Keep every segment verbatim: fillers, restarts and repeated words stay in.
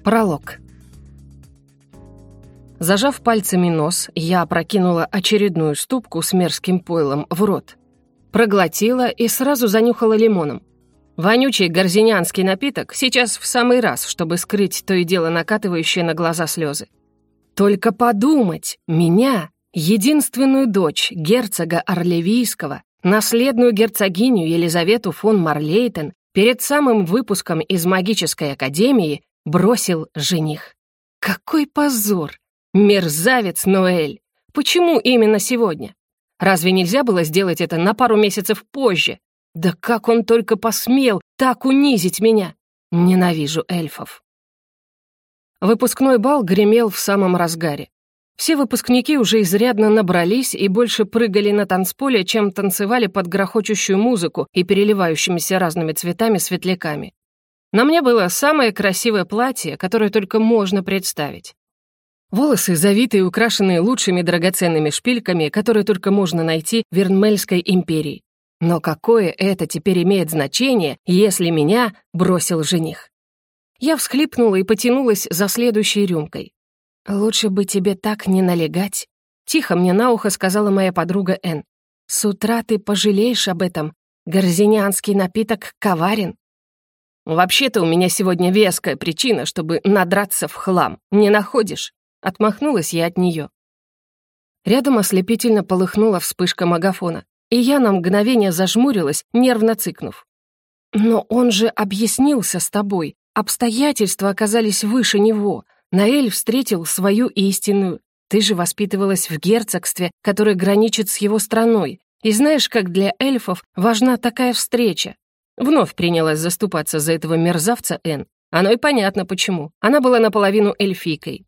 Пролог. Зажав пальцами нос, я опрокинула очередную ступку с мерзким пойлом в рот. Проглотила и сразу занюхала лимоном. Вонючий гарзинянский напиток сейчас в самый раз, чтобы скрыть то и дело накатывающие на глаза слезы. Только подумать, меня, единственную дочь герцога Орлевийского, наследную герцогиню Елизавету фон Марлейтен, перед самым выпуском из магической академии бросил жених. Какой позор! Мерзавец Ноэль! Почему именно сегодня? Разве нельзя было сделать это на пару месяцев позже? Да как он только посмел так унизить меня! Ненавижу эльфов. Выпускной бал гремел в самом разгаре. Все выпускники уже изрядно набрались и больше прыгали на танцполе, чем танцевали под грохочущую музыку и переливающимися разными цветами светляками. На мне было самое красивое платье, которое только можно представить. Волосы завитые и украшенные лучшими драгоценными шпильками, которые только можно найти в Вернмельской империи. Но какое это теперь имеет значение, если меня бросил жених? Я всхлипнула и потянулась за следующей рюмкой. «Лучше бы тебе так не налегать», — тихо мне на ухо сказала моя подруга Энн. «С утра ты пожалеешь об этом. Гарзинянский напиток коварен». «Вообще-то у меня сегодня веская причина, чтобы надраться в хлам. Не находишь?» Отмахнулась я от нее. Рядом ослепительно полыхнула вспышка магафона, и я на мгновение зажмурилась, нервно цыкнув. «Но он же объяснился с тобой. Обстоятельства оказались выше него. Ноэль встретил свою истинную. Ты же воспитывалась в герцогстве, которое граничит с его страной. И знаешь, как для эльфов важна такая встреча?» Вновь принялась заступаться за этого мерзавца Энн. Оно и понятно почему. Она была наполовину эльфийкой.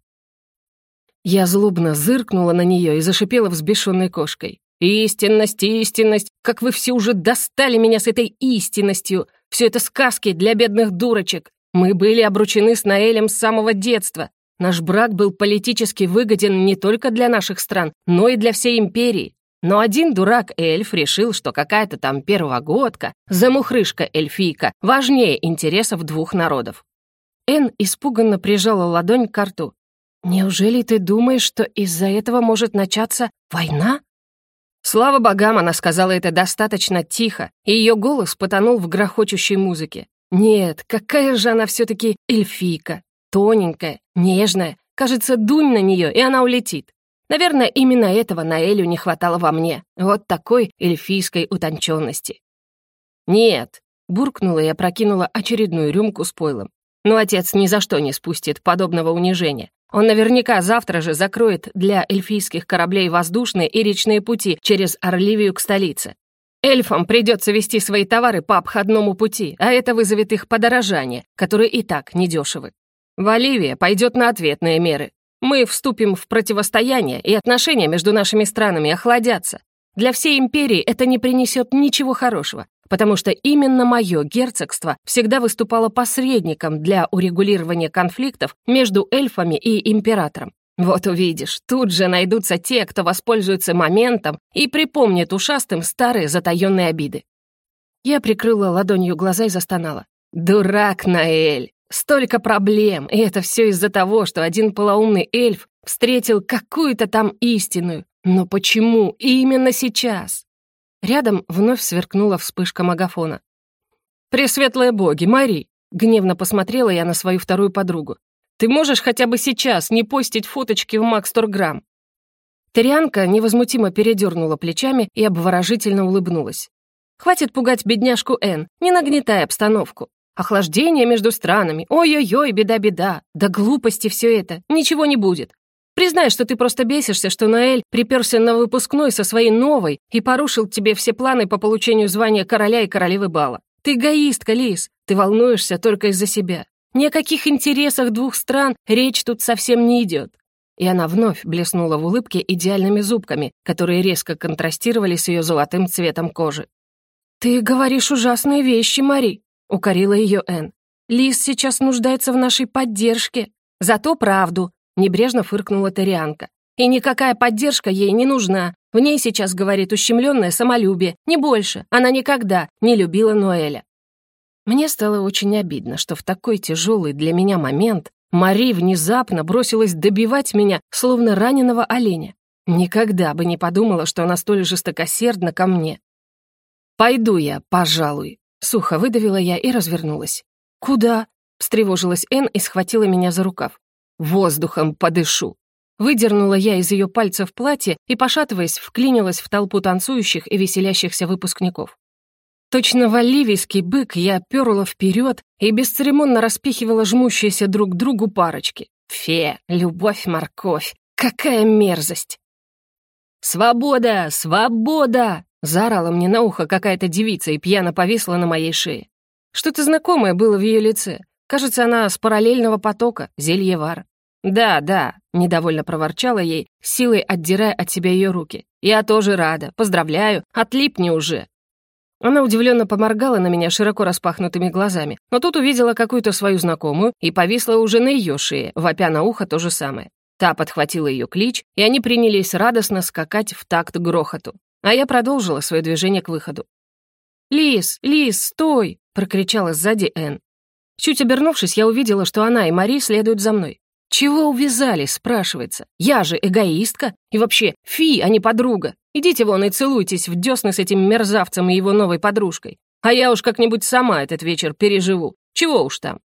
Я злобно зыркнула на нее и зашипела взбешенной кошкой. «Истинность, истинность! Как вы все уже достали меня с этой истинностью! Все это сказки для бедных дурочек! Мы были обручены с Ноэлем с самого детства. Наш брак был политически выгоден не только для наших стран, но и для всей империи. Но один дурак-эльф решил, что какая-то там первогодка, замухрышка-эльфийка, важнее интересов двух народов». Энн испуганно прижала ладонь к рту. «Неужели ты думаешь, что из-за этого может начаться война?» Слава богам, она сказала это достаточно тихо, и ее голос потонул в грохочущей музыке. Нет, какая же она все-таки эльфийка. Тоненькая, нежная. Кажется, дунь на нее, и она улетит. Наверное, именно этого Ноэлю не хватало во мне. Вот такой эльфийской утонченности. «Нет», — буркнула и опрокинула очередную рюмку с пойлом. «Но отец ни за что не спустит подобного унижения. Он наверняка завтра же закроет для эльфийских кораблей воздушные и речные пути через Орливию к столице. Эльфам придется везти свои товары по обходному пути, а это вызовет их подорожание, которые и так недешевы. Валивия пойдет на ответные меры. Мы вступим в противостояние, и отношения между нашими странами охладятся. Для всей империи это не принесет ничего хорошего, потому что именно мое герцогство всегда выступало посредником для урегулирования конфликтов между эльфами и императором. Вот увидишь, тут же найдутся те, кто воспользуется моментом и припомнит ушастым старые затаённые обиды. Я прикрыла ладонью глаза и застонала. «Дурак, Ноэль! Столько проблем, и это все из-за того, что один полоумный эльф встретил какую-то там истинную. Но почему именно сейчас?» Рядом вновь сверкнула вспышка магафона. «Пресветлые боги, Мари!» — гневно посмотрела я на свою вторую подругу. «Ты можешь хотя бы сейчас не постить фоточки в Макстурграм?» Тарианка невозмутимо передернула плечами и обворожительно улыбнулась. «Хватит пугать бедняжку Энн, не нагнетай обстановку. Охлаждение между странами, ой-ой-ой, беда-беда. Да глупости все это, ничего не будет. Признай, что ты просто бесишься, что Ноэль приперся на выпускной со своей новой и порушил тебе все планы по получению звания короля и королевы бала. Ты эгоистка, Лис, ты волнуешься только из-за себя. Ни о каких интересах двух стран речь тут совсем не идет». И она вновь блеснула в улыбке идеальными зубками, которые резко контрастировали с ее золотым цветом кожи. «Ты говоришь ужасные вещи, Мари», — укорила ее Энн. «Лис сейчас нуждается в нашей поддержке». «Зато правду», — небрежно фыркнула Тарианка. «И никакая поддержка ей не нужна. В ней сейчас говорит ущемленное самолюбие, не больше. Она никогда не любила Ноэля». Мне стало очень обидно, что в такой тяжелый для меня момент Мари внезапно бросилась добивать меня, словно раненого оленя. Никогда бы не подумала, что она столь жестокосердна ко мне. «Пойду я, пожалуй», — сухо выдавила я и развернулась. «Куда?» — встревожилась Энн и схватила меня за рукав. «Воздухом подышу». Выдернула я из ее пальцев платье и, пошатываясь, вклинилась в толпу танцующих и веселящихся выпускников. Точно валливийский бык я перла вперед и бесцеремонно распихивала жмущиеся друг к другу парочки. Фе, любовь, морковь, какая мерзость! «Свобода! Свобода!» — заорала мне на ухо какая-то девица и пьяно повисла на моей шее. Что-то знакомое было в ее лице. Кажется, она с параллельного потока, Зельевар. «Да, да», — недовольно проворчала ей, силой отдирая от себя ее руки. «Я тоже рада. Поздравляю. Отлипни уже». Она удивленно поморгала на меня широко распахнутыми глазами, но тут увидела какую-то свою знакомую и повисла уже на ее шее, вопя на ухо то же самое. Та подхватила ее клич, и они принялись радостно скакать в такт грохоту. А я продолжила свое движение к выходу. «Лис, Лис, стой!» — прокричала сзади Энн. Чуть обернувшись, я увидела, что она и Мари следуют за мной. «Чего увязались?» — спрашивается. «Я же эгоистка? И вообще, фи, а не подруга. Идите вон и целуйтесь в десны с этим мерзавцем и его новой подружкой. А я уж как-нибудь сама этот вечер переживу. Чего уж там».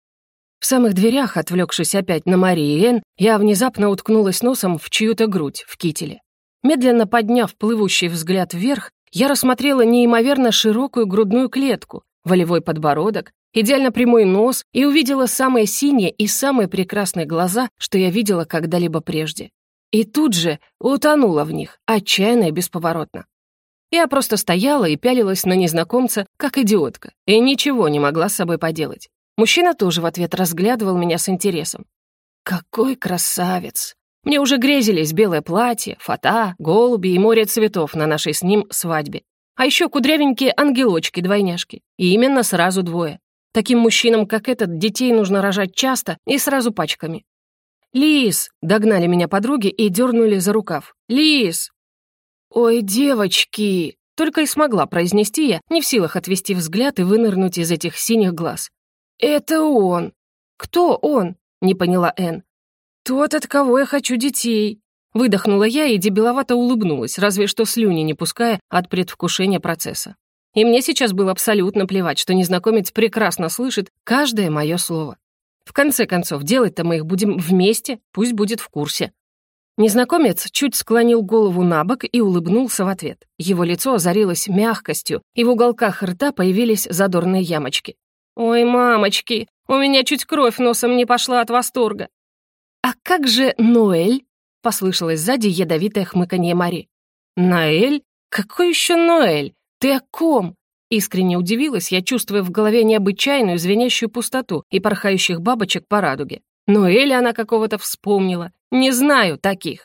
В самых дверях, отвлекшись опять на Мари и Энн, я внезапно уткнулась носом в чью-то грудь в кителе. Медленно подняв плывущий взгляд вверх, я рассмотрела неимоверно широкую грудную клетку, волевой подбородок, идеально прямой нос и увидела самые синие и самые прекрасные глаза, что я видела когда-либо прежде. И тут же утонула в них, отчаянно и бесповоротно. Я просто стояла и пялилась на незнакомца, как идиотка, и ничего не могла с собой поделать. Мужчина тоже в ответ разглядывал меня с интересом. «Какой красавец!» Мне уже грезились белое платье, фата, голуби и море цветов на нашей с ним свадьбе. А еще кудрявенькие ангелочки-двойняшки. И именно сразу двое. Таким мужчинам, как этот, детей нужно рожать часто и сразу пачками. «Лис!» — догнали меня подруги и дернули за рукав. «Лис!» «Ой, девочки!» — только и смогла произнести я, не в силах отвести взгляд и вынырнуть из этих синих глаз. «Это он!» «Кто он?» — не поняла Энн. «Тот, от кого я хочу детей!» Выдохнула я и дебиловато улыбнулась, разве что слюни не пуская от предвкушения процесса. И мне сейчас было абсолютно плевать, что незнакомец прекрасно слышит каждое мое слово. В конце концов, делать-то мы их будем вместе, пусть будет в курсе. Незнакомец чуть склонил голову на бок и улыбнулся в ответ. Его лицо озарилось мягкостью, и в уголках рта появились задорные ямочки. «Ой, мамочки, у меня чуть кровь носом не пошла от восторга!» «А как же Ноэль?» — послышалось сзади ядовитое хмыканье Мари. «Ноэль? Какой еще Ноэль? Ты о ком?» Искренне удивилась я, чувствуя в голове необычайную звенящую пустоту и порхающих бабочек по радуге. Ноэля она какого-то вспомнила. Не знаю таких.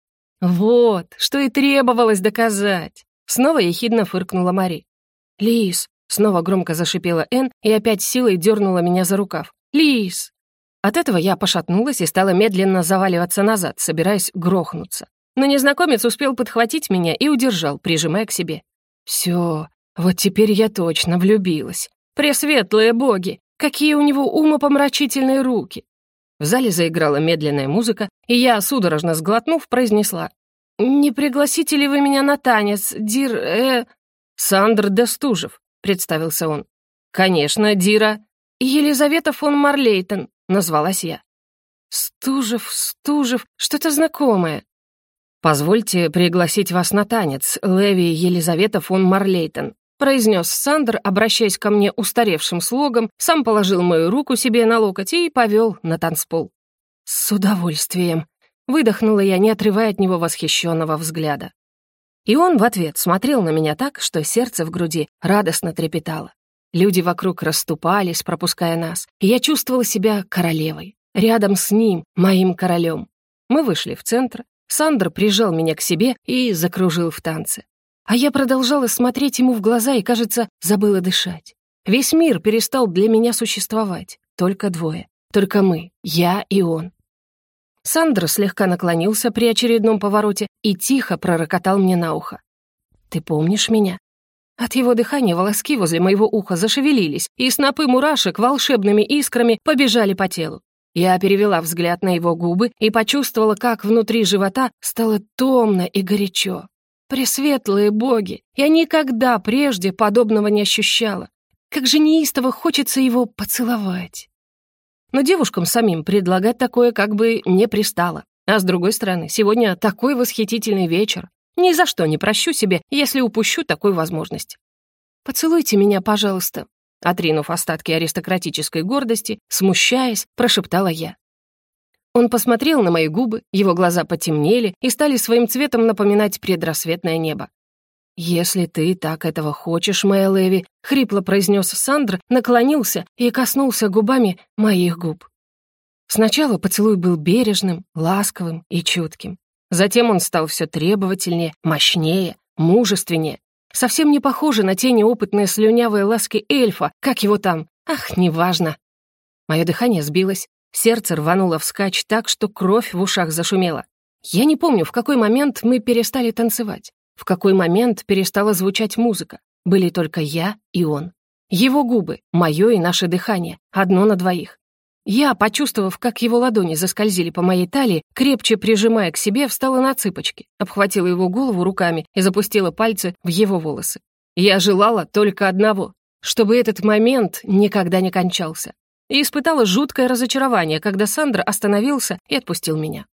«Вот, что и требовалось доказать!» Снова ехидно фыркнула Мари. «Лис!» — снова громко зашипела Энн и опять силой дернула меня за рукав. «Лис!» От этого я пошатнулась и стала медленно заваливаться назад, собираясь грохнуться. Но незнакомец успел подхватить меня и удержал, прижимая к себе. «Все, вот теперь я точно влюбилась. Пресветлые боги! Какие у него умопомрачительные руки!» В зале заиграла медленная музыка, и я, судорожно сглотнув, произнесла: «Не пригласите ли вы меня на танец, Дир... э...» «Сандр Дестужев», — представился он. «Конечно, Дира. Елизавета фон Марлейтен», — назвалась я. «Стужев, Стужев, что-то знакомое». «Позвольте пригласить вас на танец, Леви Елизавета фон Марлейтен», произнес Сандр, обращаясь ко мне устаревшим слогом, сам положил мою руку себе на локоть и повел на танцпол. «С удовольствием», — выдохнула я, не отрывая от него восхищенного взгляда. И он в ответ смотрел на меня так, что сердце в груди радостно трепетало. Люди вокруг расступались, пропуская нас, и я чувствовала себя королевой. Рядом с ним, моим королем. Мы вышли в центр, Сандр прижал меня к себе и закружил в танце. А я продолжала смотреть ему в глаза и, кажется, забыла дышать. Весь мир перестал для меня существовать. Только двое. Только мы, я и он. Сандр слегка наклонился при очередном повороте и тихо пророкотал мне на ухо. «Ты помнишь меня?» От его дыхания волоски возле моего уха зашевелились, и снопы мурашек волшебными искрами побежали по телу. Я перевела взгляд на его губы и почувствовала, как внутри живота стало томно и горячо. Пресветлые боги! Я никогда прежде подобного не ощущала. Как же неистово хочется его поцеловать. Но девушкам самим предлагать такое как бы не пристало. А с другой стороны, сегодня такой восхитительный вечер. Ни за что не прощу себе, если упущу такую возможность. «Поцелуйте меня, пожалуйста», — отринув остатки аристократической гордости, смущаясь, прошептала я. Он посмотрел на мои губы, его глаза потемнели и стали своим цветом напоминать предрассветное небо. «Если ты так этого хочешь, моя Леви», — хрипло произнес Сандр, наклонился и коснулся губами моих губ. Сначала поцелуй был бережным, ласковым и чутким. Затем он стал все требовательнее, мощнее, мужественнее. Совсем не похоже на те неопытные слюнявые ласки эльфа, как его там, ах, неважно. Мое дыхание сбилось, сердце рвануло вскачь так, что кровь в ушах зашумела. Я не помню, в какой момент мы перестали танцевать. В какой момент перестала звучать музыка? Были только я и он. Его губы, мое и наше дыхание, одно на двоих. Я, почувствовав, как его ладони заскользили по моей талии, крепче прижимая к себе, встала на цыпочки, обхватила его голову руками и запустила пальцы в его волосы. Я желала только одного, чтобы этот момент никогда не кончался. И испытала жуткое разочарование, когда Сандр остановился и отпустил меня.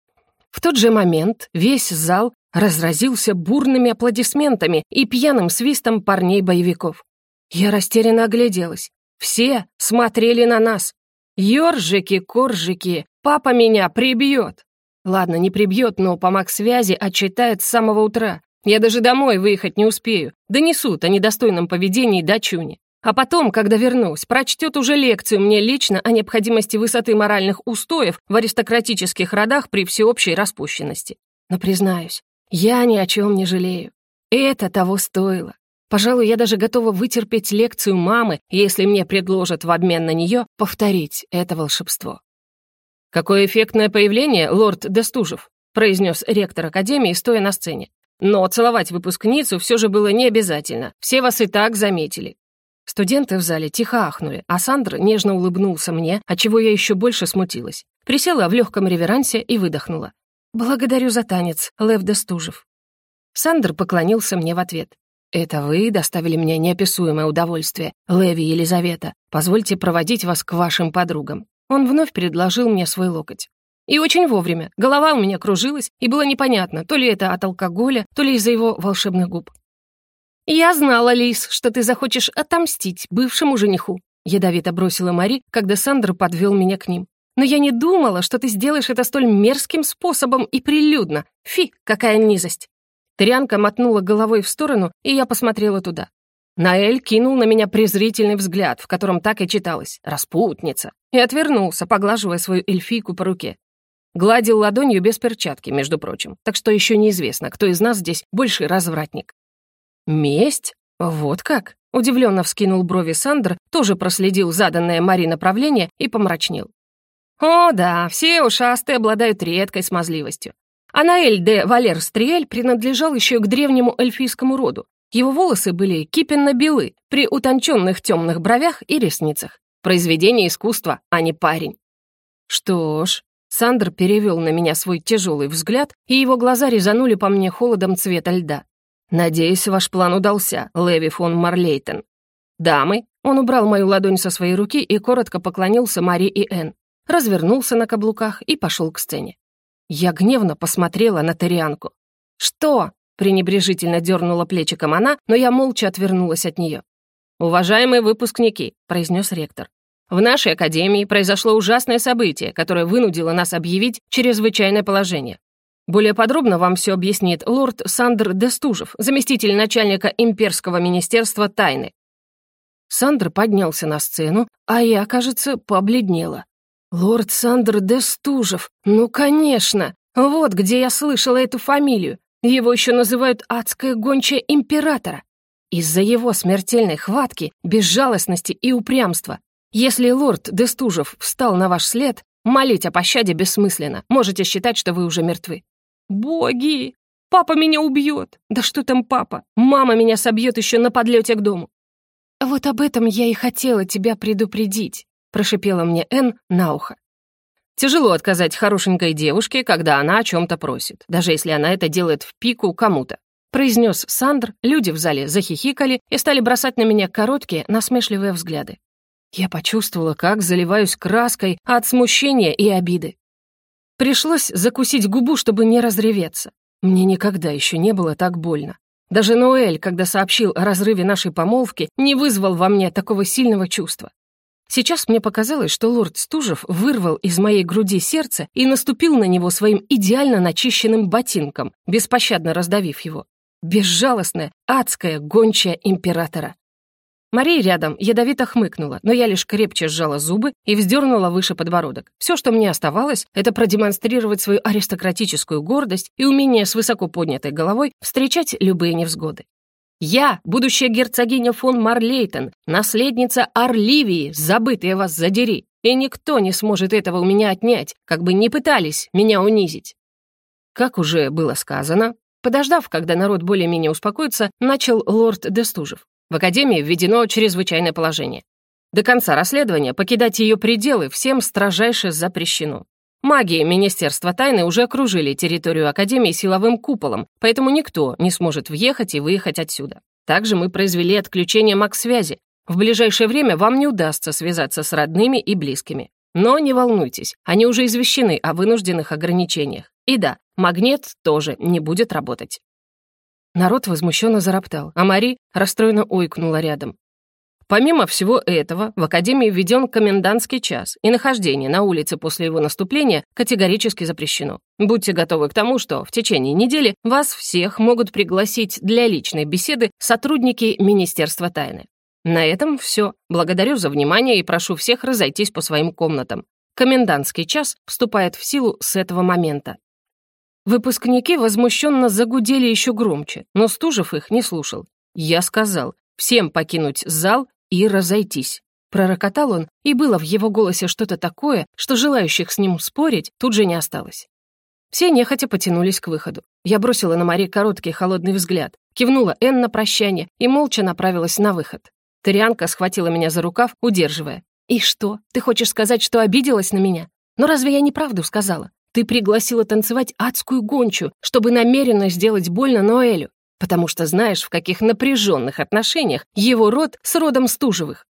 В тот же момент весь зал разразился бурными аплодисментами и пьяным свистом парней-боевиков. Я растерянно огляделась. Все смотрели на нас. «Ёржики, коржики, папа меня прибьет!» Ладно, не прибьет, но по маг-связи отчитает с самого утра. Я даже домой выехать не успею. Донесут о недостойном поведении дочуни. А потом, когда вернусь, прочтет уже лекцию мне лично о необходимости высоты моральных устоев в аристократических родах при всеобщей распущенности. Но признаюсь, я ни о чем не жалею. Это того стоило. Пожалуй, я даже готова вытерпеть лекцию мамы, если мне предложат в обмен на нее повторить это волшебство. «Какое эффектное появление, лорд Дестужев», произнес ректор академии, стоя на сцене. «Но целовать выпускницу все же было не обязательно. Все вас и так заметили». Студенты в зале тихо ахнули, а Сандр нежно улыбнулся мне, отчего я еще больше смутилась. Присела в легком реверансе и выдохнула. «Благодарю за танец, Лев Дестужев». Сандр поклонился мне в ответ. «Это вы доставили мне неописуемое удовольствие, Леви Елизавета. Позвольте проводить вас к вашим подругам». Он вновь предложил мне свой локоть. И очень вовремя. Голова у меня кружилась, и было непонятно, то ли это от алкоголя, то ли из-за его волшебных губ. «Я знала, Лис, что ты захочешь отомстить бывшему жениху», ядовито бросила Мари, когда Сандр подвел меня к ним. «Но я не думала, что ты сделаешь это столь мерзким способом и прилюдно. Фи, какая низость!» Тырянка мотнула головой в сторону, и я посмотрела туда. Наэль кинул на меня презрительный взгляд, в котором так и читалось «распутница», и отвернулся, поглаживая свою эльфийку по руке. Гладил ладонью без перчатки, между прочим, так что еще неизвестно, кто из нас здесь больший развратник. «Месть? Вот как?» — удивленно вскинул брови Сандр, тоже проследил заданное Мари направление и помрачнел. «О да, все ушастые обладают редкой смазливостью. Анаэль де Валер Стриэль принадлежал еще к древнему эльфийскому роду. Его волосы были кипенно-белы, при утонченных темных бровях и ресницах. Произведение искусства, а не парень». «Что ж...» — Сандр перевел на меня свой тяжелый взгляд, и его глаза резанули по мне холодом цвета льда. «Надеюсь, ваш план удался, Леви фон Марлейтен. Дамы...» Он убрал мою ладонь со своей руки и коротко поклонился Мари и Энн, развернулся на каблуках и пошел к сцене. Я гневно посмотрела на Тырианку. «Что?» — пренебрежительно дернула плечиком она, но я молча отвернулась от нее. «Уважаемые выпускники», — произнес ректор, «в нашей академии произошло ужасное событие, которое вынудило нас объявить чрезвычайное положение. Более подробно вам все объяснит лорд Сандр Дестужев, заместитель начальника Имперского министерства тайны». Сандр поднялся на сцену, а я, кажется, побледнела. «Лорд Сандр Дестужев, ну, конечно! Вот где я слышала эту фамилию. Его еще называют адская гончая императора. Из-за его смертельной хватки, безжалостности и упрямства. Если лорд Дестужев встал на ваш след, молить о пощаде бессмысленно. Можете считать, что вы уже мертвы». «Боги! Папа меня убьет! Да что там папа? Мама меня собьет еще на подлете к дому!» «Вот об этом я и хотела тебя предупредить», прошипела мне Энн на ухо. Тяжело отказать хорошенькой девушке, когда она о чем-то просит, даже если она это делает в пику кому-то», произнес Сандр, люди в зале захихикали и стали бросать на меня короткие, насмешливые взгляды. Я почувствовала, как заливаюсь краской от смущения и обиды. Пришлось закусить губу, чтобы не разреветься. Мне никогда еще не было так больно. Даже Ноэль, когда сообщил о разрыве нашей помолвки, не вызвал во мне такого сильного чувства. Сейчас мне показалось, что лорд Стужев вырвал из моей груди сердце и наступил на него своим идеально начищенным ботинком, беспощадно раздавив его. Безжалостная, адская гончая императора. Мария рядом ядовито хмыкнула, но я лишь крепче сжала зубы и вздернула выше подбородок. Все, что мне оставалось, это продемонстрировать свою аристократическую гордость и умение с высоко поднятой головой встречать любые невзгоды. Я, будущая герцогиня фон Марлейтен, наследница Орливии, забытые вас задери, и никто не сможет этого у меня отнять, как бы ни пытались меня унизить. Как уже было сказано, подождав, когда народ более-менее успокоится, начал лорд Дестужев. В Академии введено чрезвычайное положение. До конца расследования покидать ее пределы всем строжайше запрещено. Маги Министерства тайны уже окружили территорию Академии силовым куполом, поэтому никто не сможет въехать и выехать отсюда. Также мы произвели отключение маг-связи. В ближайшее время вам не удастся связаться с родными и близкими. Но не волнуйтесь, они уже извещены о вынужденных ограничениях. И да, магнит тоже не будет работать. Народ возмущенно зароптал, а Мари расстроенно ойкнула рядом. Помимо всего этого, в Академии введен комендантский час, и нахождение на улице после его наступления категорически запрещено. Будьте готовы к тому, что в течение недели вас всех могут пригласить для личной беседы сотрудники Министерства тайны. На этом все. Благодарю за внимание и прошу всех разойтись по своим комнатам. Комендантский час вступает в силу с этого момента. Выпускники возмущенно загудели еще громче, но Стужев их не слушал. Я сказал, всем покинуть зал и разойтись. Пророкотал он, и было в его голосе что-то такое, что желающих с ним спорить тут же не осталось. Все нехотя потянулись к выходу. Я бросила на Мари короткий холодный взгляд, кивнула Энн на прощание и молча направилась на выход. Тырианка схватила меня за рукав, удерживая. «И что, ты хочешь сказать, что обиделась на меня? Но разве я неправду сказала? Ты пригласила танцевать адскую гончую, чтобы намеренно сделать больно Ноэлю, потому что знаешь, в каких напряженных отношениях его род с родом Стужевых».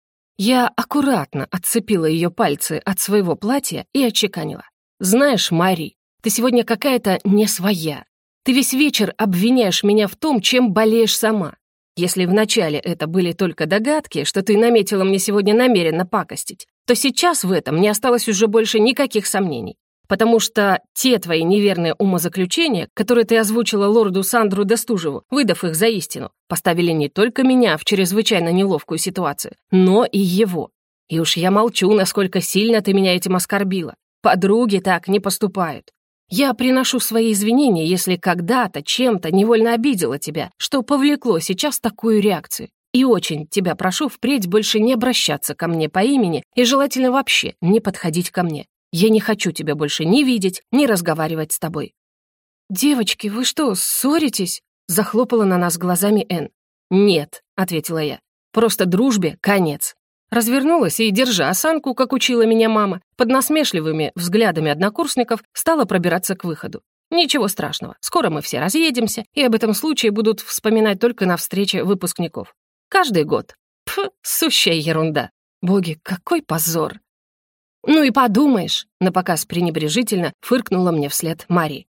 Я аккуратно отцепила ее пальцы от своего платья и отчеканила. «Знаешь, Мари, ты сегодня какая-то не своя. Ты весь вечер обвиняешь меня в том, чем болеешь сама. Если вначале это были только догадки, что ты наметила мне сегодня намеренно пакостить, то сейчас в этом не осталось уже больше никаких сомнений. Потому что те твои неверные умозаключения, которые ты озвучила лорду Сандру Дестужеву, выдав их за истину, поставили не только меня в чрезвычайно неловкую ситуацию, но и его. И уж я молчу, насколько сильно ты меня этим оскорбила. Подруги так не поступают. Я приношу свои извинения, если когда-то чем-то невольно обидела тебя, что повлекло сейчас такую реакцию. И очень тебя прошу впредь больше не обращаться ко мне по имени и желательно вообще не подходить ко мне. Я не хочу тебя больше ни видеть, ни разговаривать с тобой». «Девочки, вы что, ссоритесь?» — захлопала на нас глазами Энн. «Нет», — ответила я, — «просто дружбе конец». Развернулась и, держа осанку, как учила меня мама, под насмешливыми взглядами однокурсников стала пробираться к выходу. Ничего страшного, скоро мы все разъедемся, и об этом случае будут вспоминать только на встрече выпускников. Каждый год. Пф, сущая ерунда. Боги, какой позор. «Ну и подумаешь», — напоказ пренебрежительно фыркнула мне вслед Мари.